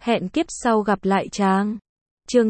Hẹn kiếp sau gặp lại chàng. Chương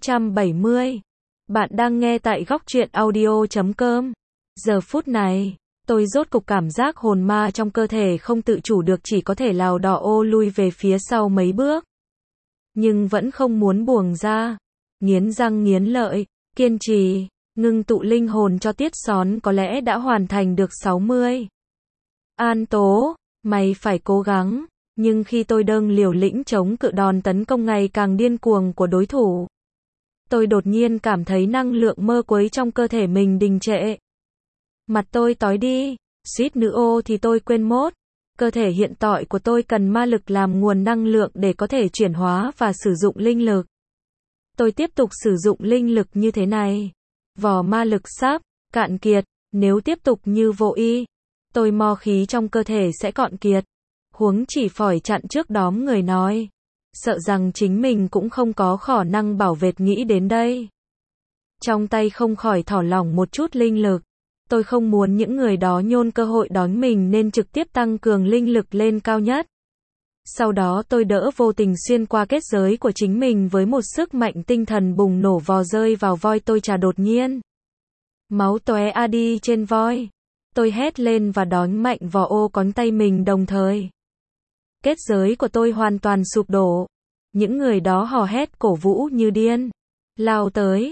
670. Bạn đang nghe tại góc truyện audio.com. Giờ phút này, tôi rốt cục cảm giác hồn ma trong cơ thể không tự chủ được, chỉ có thể lảo đảo ô lui về phía sau mấy bước. Nhưng vẫn không muốn buông ra. Nghiến răng nghiến lợi, kiên trì, ngưng tụ linh hồn cho Tiết Són có lẽ đã hoàn thành được 60. An Tố, mày phải cố gắng. Nhưng khi tôi đang liều lĩnh chống cự đòn tấn công ngày càng điên cuồng của đối thủ, tôi đột nhiên cảm thấy năng lượng mơ quấy trong cơ thể mình đình trệ. Mặt tôi tối đi, suýt nữa thì tôi quên mất. Cơ thể hiện tại của tôi cần ma lực làm nguồn năng lượng để có thể chuyển hóa và sử dụng linh lực. Tôi tiếp tục sử dụng linh lực như thế này. Vỏ ma lực sắp cạn kiệt, nếu tiếp tục như vậy, tôi mo khí trong cơ thể sẽ cạn kiệt. Huống chỉ phỏi chặn trước đóm người nói. Sợ rằng chính mình cũng không có khả năng bảo vệ, nghĩ đến đây. Trong tay không khỏi thả lỏng một chút linh lực. Tôi không muốn những người đó nhôn cơ hội đón mình nên trực tiếp tăng cường linh lực lên cao nhất. Sau đó tôi đỡ vô tình xuyên qua kết giới của chính mình với một sức mạnh tinh thần bùng nổ, vò rơi vào voi tôi trà đột nhiên. Máu tóe a đi trên voi. Tôi hét lên và đón mạnh vào ô cánh tay mình đồng thời. Kết giới của tôi hoàn toàn sụp đổ. Những người đó hò hét cổ vũ như điên. Lao tới,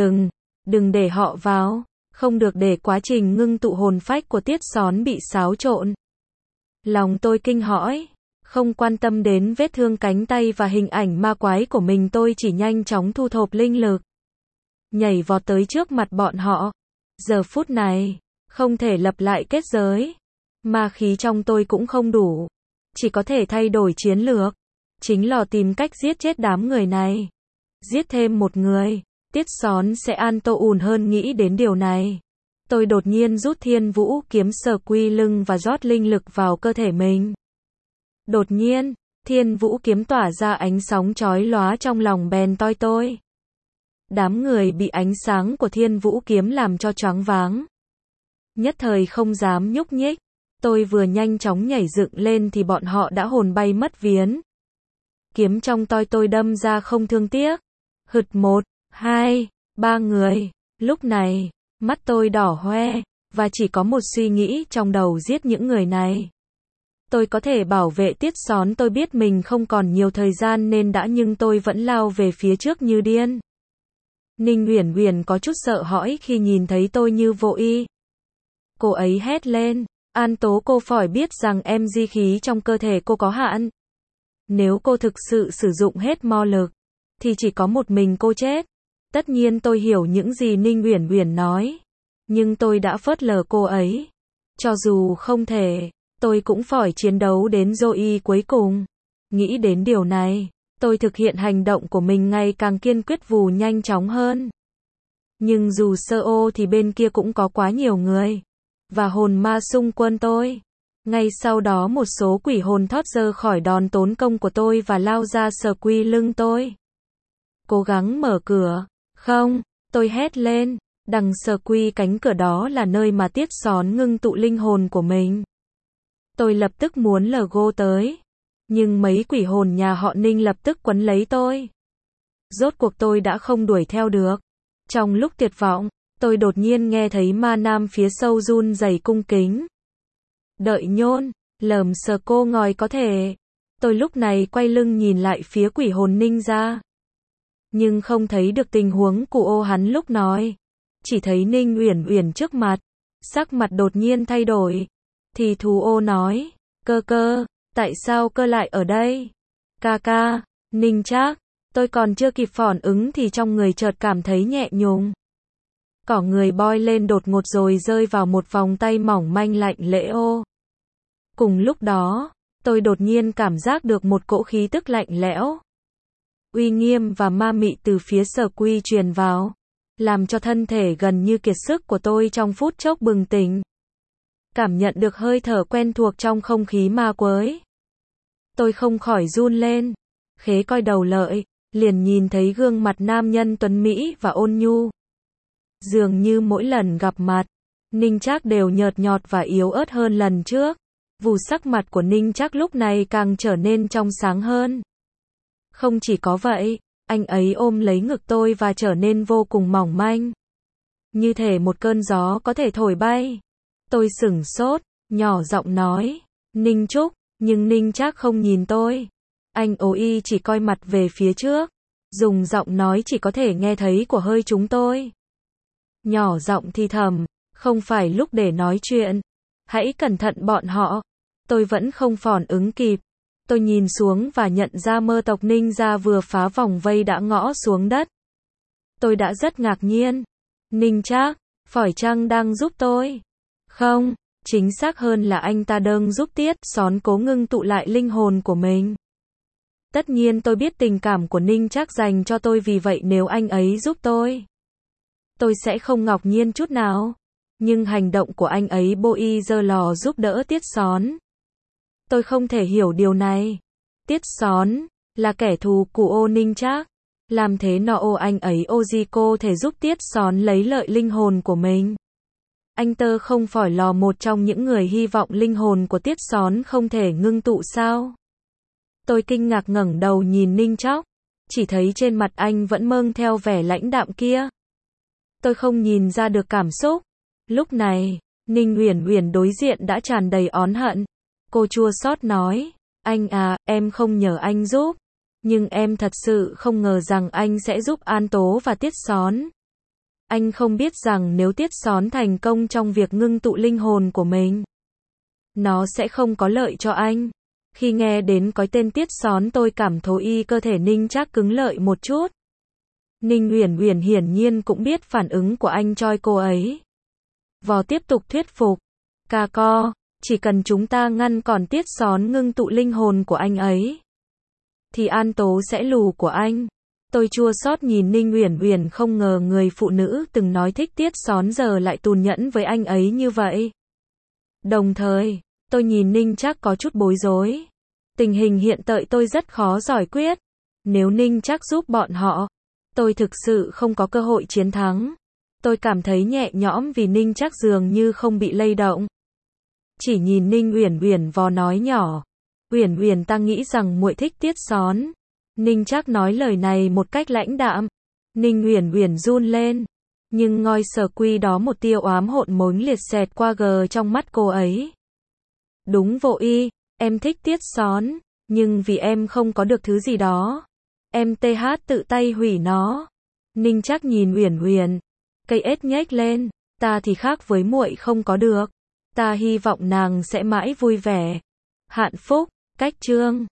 đừng để họ vào. Không được để quá trình ngưng tụ hồn phách của Tiết Són bị xáo trộn. Lòng tôi kinh hãi. Không quan tâm đến vết thương cánh tay và hình ảnh ma quái của mình, tôi chỉ nhanh chóng thu thộp linh lực. Nhảy vọt tới trước mặt bọn họ. Giờ phút này, không thể lập lại kết giới. Ma khí trong tôi cũng không đủ. Chỉ có thể thay đổi chiến lược. Chính là tìm cách giết chết đám người này. Giết thêm một người, Tiết Són sẽ an tô ùn hơn. Nghĩ đến điều này, tôi đột nhiên rút Thiên Vũ kiếm sờ quy lưng và rót linh lực vào cơ thể mình. Đột nhiên, Thiên Vũ kiếm tỏa ra ánh sóng chói lóa trong lòng bèn tôi. Đám người bị ánh sáng của Thiên Vũ kiếm làm cho choáng váng. Nhất thời không dám nhúc nhích. Tôi vừa nhanh chóng nhảy dựng lên thì bọn họ đã hồn bay mất viến. Kiếm trong tay tôi đâm ra không thương tiếc. Hụt 1, 2, 3 người. Lúc này, mắt tôi đỏ hoe, và chỉ có một suy nghĩ trong đầu: giết những người này. Tôi có thể bảo vệ Tiết Són. Tôi biết mình không còn nhiều thời gian nên nhưng tôi vẫn lao về phía trước như điên. Ninh Uyển Uyển có chút sợ hãi khi nhìn thấy tôi như vậy. Cô ấy hét lên. An Tố, cô phải biết rằng em khí trong cơ thể cô có hạn. Nếu cô thực sự sử dụng hết ma lực, thì chỉ có một mình cô chết. Tất nhiên tôi hiểu những gì Ninh Uyển Uyển nói. Nhưng tôi đã phớt lờ cô ấy. Cho dù không thể, tôi cũng phải chiến đấu đến rồi cuối cùng. Nghĩ đến điều này, tôi thực hiện hành động của mình ngày càng kiên quyết, vù nhanh chóng hơn. Nhưng dù sao thì bên kia cũng có quá nhiều người. Và hồn ma xung quân tôi. Ngay sau đó một số quỷ hồn thoát ra khỏi đòn tấn công của tôi và lao ra sờ quy lưng tôi. Cố gắng mở cửa. Không, tôi hét lên. Đằng sờ quy cánh cửa đó là nơi mà Tiết Són ngưng tụ linh hồn của mình. Tôi lập tức muốn lgo tới. Nhưng mấy quỷ hồn nhà họ Ninh lập tức quấn lấy tôi. Rốt cuộc tôi đã không đuổi theo được. Trong lúc tuyệt vọng, tôi đột nhiên nghe thấy ma nam phía sau run rẩy cung kính. Đợi nhôn, lờm sờ cô ngồi có thể. Tôi lúc này quay lưng nhìn lại phía quỷ hồn Ninh ra. Nhưng không thấy được tình huống của ô hắn lúc nói. Chỉ thấy Ninh Uyển Uyển trước mặt. Sắc mặt đột nhiên thay đổi. Thì thú ô nói. Cơ, tại sao cơ lại ở đây? Ca, Ninh Trác. Tôi còn chưa kịp phản ứng thì trong người chợt cảm thấy nhẹ nhùng. Cỏ người boi lên đột ngột rồi rơi vào một vòng tay mỏng manh lạnh lẽo. Cùng lúc đó, tôi đột nhiên cảm giác được một cỗ khí tức lạnh lẽo, uy nghiêm và ma mị từ phía sở quy truyền vào, làm cho thân thể gần như kiệt sức của tôi trong phút chốc bừng tỉnh. Cảm nhận được hơi thở quen thuộc trong không khí ma quái. Tôi không khỏi run lên, khế coi đầu lợi, liền nhìn thấy gương mặt nam nhân tuấn mỹ và ôn nhu. Dường như mỗi lần gặp mặt, Ninh Trác đều nhợt nhạt và yếu ớt hơn lần trước. Vù sắc mặt của Ninh Trác lúc này càng trở nên trong sáng hơn. Không chỉ có vậy, anh ấy ôm lấy ngực tôi và trở nên vô cùng mỏng manh. Như thể một cơn gió có thể thổi bay. Tôi sửng sốt, nhỏ giọng nói, Ninh Trúc, nhưng Ninh Trác không nhìn tôi. Anh ôi chỉ coi mặt về phía trước, dùng giọng nói chỉ có thể nghe thấy của hơi chúng tôi. Nhỏ giọng thì thầm, không phải lúc để nói chuyện. Hãy cẩn thận bọn họ. Tôi vẫn không phản ứng kịp. Tôi nhìn xuống và nhận ra mơ tộc Ninh gia vừa phá vòng vây đã ngõ xuống đất. Tôi đã rất ngạc nhiên. Ninh Trác, phải chăng đang giúp tôi? Không, chính xác hơn là anh ta đang giúp Tiết Són cố ngưng tụ lại linh hồn của mình. Tất nhiên tôi biết tình cảm của Ninh Trác dành cho tôi, vì vậy nếu anh ấy giúp tôi sẽ không ngạc nhiên chút nào. Nhưng hành động của anh ấy bôi giờ lò giúp đỡ Tiết Són. Tôi không thể hiểu điều này. Tiết Són là kẻ thù của Ninh Trác. Làm thế nào anh ấy gì cô thể giúp Tiết Són lấy lợi linh hồn của mình? Anh tơ không phải là một trong những người hy vọng linh hồn của Tiết Són không thể ngưng tụ sao? Tôi kinh ngạc ngẩng đầu nhìn Ninh Trác, chỉ thấy trên mặt anh vẫn mang theo vẻ lãnh đạm kia. Tôi không nhìn ra được cảm xúc. Lúc này, Ninh Uyển Uyển đối diện đã tràn đầy oán hận. Cô chua xót nói, anh à, em không nhờ anh giúp. Nhưng em thật sự không ngờ rằng anh sẽ giúp An Tố và Tiết Són. Anh không biết rằng nếu Tiết Són thành công trong việc ngưng tụ linh hồn của mình, nó sẽ không có lợi cho anh. Khi nghe đến cái tên Tiết Són tôi cảm thấy cơ thể Ninh Trác cứng lợi một chút. Ninh Uyển Uyển hiển nhiên cũng biết phản ứng của anh choi cô ấy. Vò tiếp tục thuyết phục. Ca co, chỉ cần chúng ta ngăn cản Tiết Són ngưng tụ linh hồn của anh ấy, thì An Tố sẽ lù của anh. Tôi chua xót nhìn Ninh Uyển Uyển, không ngờ người phụ nữ từng nói thích Tiết Són giờ lại tàn nhẫn với anh ấy như vậy. Đồng thời, tôi nhìn Ninh Trác có chút bối rối. Tình hình hiện tại tôi rất khó giải quyết. Nếu Ninh Trác giúp bọn họ, tôi thực sự không có cơ hội chiến thắng. Tôi cảm thấy nhẹ nhõm vì Ninh Trác dường như không bị lay động. Chỉ nhìn Ninh Uyển Uyển vò nói nhỏ, Uyển Uyển ta nghĩ rằng muội thích Tiết Són. Ninh Trác nói lời này một cách lãnh đạm. Ninh Uyển Uyển run lên, nhưng ngoi sờ quy đó một tia oám hận mối liệt xẹt qua gờ trong mắt cô ấy. Đúng vậy, em thích Tiết Són, nhưng vì em không có được thứ gì đó, em tự tay hủy nó. Ninh Trác nhìn Uyển Uyển, cây ếch nhếch lên, ta thì khác với muội không có được. Ta hy vọng nàng sẽ mãi vui vẻ, hạnh phúc. Cách chương